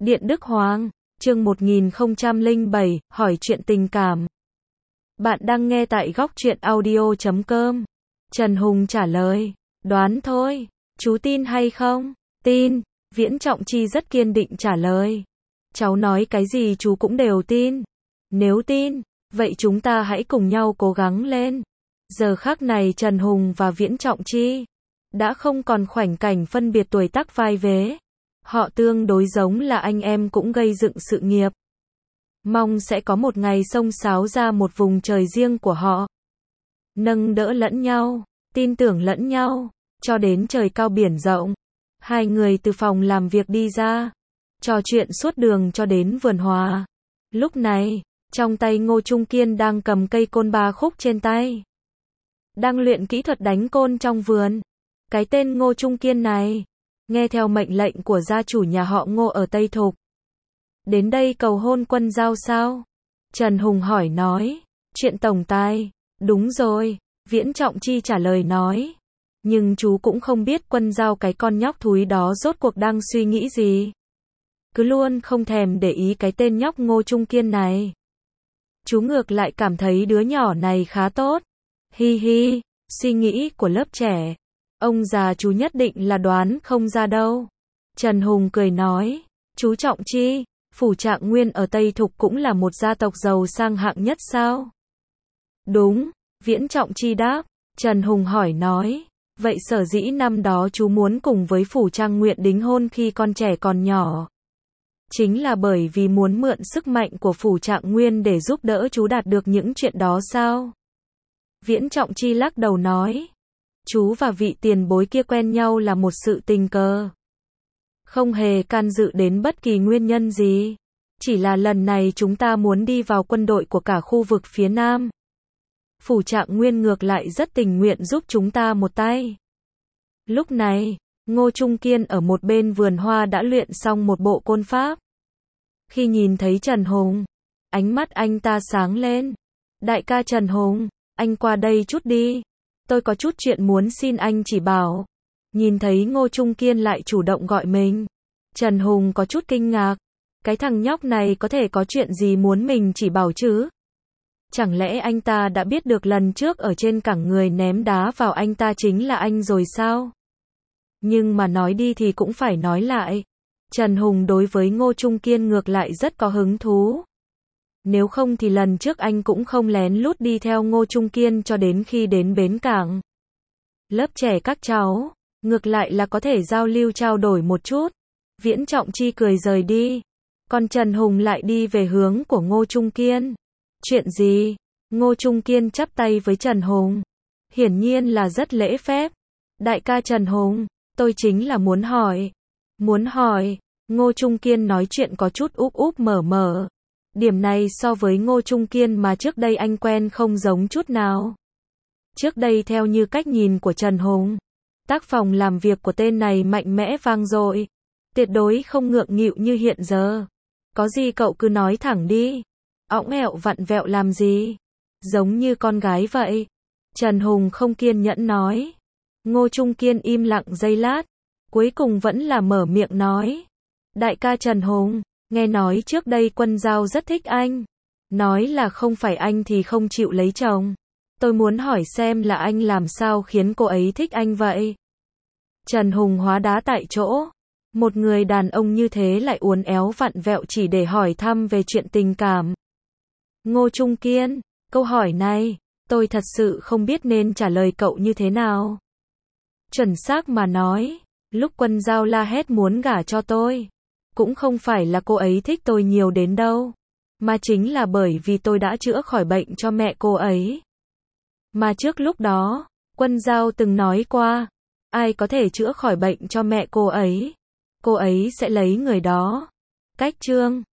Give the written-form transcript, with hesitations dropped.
Điện Đức Hoàng, chương 1007, hỏi chuyện tình cảm. Bạn đang nghe tại góc truyện audio.com. Trần Hùng trả lời, đoán thôi, chú tin hay không? Tin, Viễn Trọng Chi rất kiên định trả lời. Cháu nói cái gì chú cũng đều tin. Nếu tin, vậy chúng ta hãy cùng nhau cố gắng lên. Giờ khắc này Trần Hùng và Viễn Trọng Chi đã không còn khoảnh cảnh phân biệt tuổi tác vai vế. Họ tương đối giống là anh em cũng gây dựng sự nghiệp. Mong sẽ có một ngày xông xáo ra một vùng trời riêng của họ. Nâng đỡ lẫn nhau, tin tưởng lẫn nhau, cho đến trời cao biển rộng. Hai người từ phòng làm việc đi ra, trò chuyện suốt đường cho đến vườn hoa. Lúc này, trong tay Ngô Trung Kiên đang cầm cây côn 3 khúc trên tay. Đang luyện kỹ thuật đánh côn trong vườn. Cái tên Ngô Trung Kiên này, nghe theo mệnh lệnh của gia chủ nhà họ Ngô ở Tây Thục. Đến đây cầu hôn Quân Giao sao? Trần Hùng hỏi nói. Chuyện tổng tài. Đúng rồi, Viễn Trọng Chi trả lời nói. Nhưng chú cũng không biết Quân Giao cái con nhóc thúi đó rốt cuộc đang suy nghĩ gì. Cứ luôn không thèm để ý cái tên nhóc Ngô Trung Kiên này. Chú ngược lại cảm thấy đứa nhỏ này khá tốt. Hi hi, suy nghĩ của lớp trẻ. Ông già chú nhất định là đoán không ra đâu. Trần Hùng cười nói, chú Trọng Chi, Phủ Trạng Nguyên ở Tây Thục cũng là một gia tộc giàu sang hạng nhất sao? Đúng, Viễn Trọng Chi đáp. Trần Hùng hỏi nói, vậy sở dĩ năm đó chú muốn cùng với Phủ Trạng Nguyên đính hôn khi con trẻ còn nhỏ, chính là bởi vì muốn mượn sức mạnh của Phủ Trạng Nguyên để giúp đỡ chú đạt được những chuyện đó sao? Viễn Trọng Chi lắc đầu nói, chú và vị tiền bối kia quen nhau là một sự tình cờ. Không hề can dự đến bất kỳ nguyên nhân gì. Chỉ là lần này chúng ta muốn đi vào quân đội của cả khu vực phía Nam. Phủ Trạng Nguyên ngược lại rất tình nguyện giúp chúng ta một tay. Lúc này, Ngô Trung Kiên ở một bên vườn hoa đã luyện xong một bộ côn pháp. Khi nhìn thấy Trần Hùng, ánh mắt anh ta sáng lên. Đại ca Trần Hùng, anh qua đây chút đi. Tôi có chút chuyện muốn xin anh chỉ bảo. Nhìn thấy Ngô Trung Kiên lại chủ động gọi mình, Trần Hùng có chút kinh ngạc. Cái thằng nhóc này có thể có chuyện gì muốn mình chỉ bảo chứ? Chẳng lẽ anh ta đã biết được lần trước ở trên cảng người ném đá vào anh ta chính là anh rồi sao? Nhưng mà nói đi thì cũng phải nói lại. Trần Hùng đối với Ngô Trung Kiên ngược lại rất có hứng thú. Nếu không thì lần trước anh cũng không lén lút đi theo Ngô Trung Kiên cho đến khi đến bến cảng. Lớp trẻ các cháu, ngược lại là có thể giao lưu trao đổi một chút. Viễn Trọng Chi cười rời đi. Còn Trần Hùng lại đi về hướng của Ngô Trung Kiên. Chuyện gì? Ngô Trung Kiên chắp tay với Trần Hùng. Hiển nhiên là rất lễ phép. Đại ca Trần Hùng, tôi chính là muốn hỏi. Muốn hỏi, Ngô Trung Kiên nói chuyện có chút úp úp mở mở. Điểm này so với Ngô Trung Kiên mà trước đây anh quen không giống chút nào. Trước đây theo như cách nhìn của Trần Hùng, tác phòng làm việc của tên này mạnh mẽ vang dội, tuyệt đối không ngượng nghịu như hiện giờ. Có gì cậu cứ nói thẳng đi, õng ẹo vặn vẹo làm gì, giống như con gái vậy. Trần Hùng không kiên nhẫn nói. Ngô Trung Kiên im lặng giây lát, cuối cùng vẫn là mở miệng nói. Đại ca Trần Hùng, nghe nói trước đây Quân Giao rất thích anh, nói là không phải anh thì không chịu lấy chồng. Tôi muốn hỏi xem là anh làm sao khiến cô ấy thích anh vậy? Trần Hùng hóa đá tại chỗ. Một người đàn ông như thế lại uốn éo vặn vẹo chỉ để hỏi thăm về chuyện tình cảm. Ngô Trung Kiên, câu hỏi này, tôi thật sự không biết nên trả lời cậu như thế nào. Chuẩn xác mà nói, lúc Quân Giao la hét muốn gả cho tôi, cũng không phải là cô ấy thích tôi nhiều đến đâu, mà chính là bởi vì tôi đã chữa khỏi bệnh cho mẹ cô ấy. Mà trước lúc đó, Quân Giao từng nói qua, ai có thể chữa khỏi bệnh cho mẹ cô ấy sẽ lấy người đó. Cách chương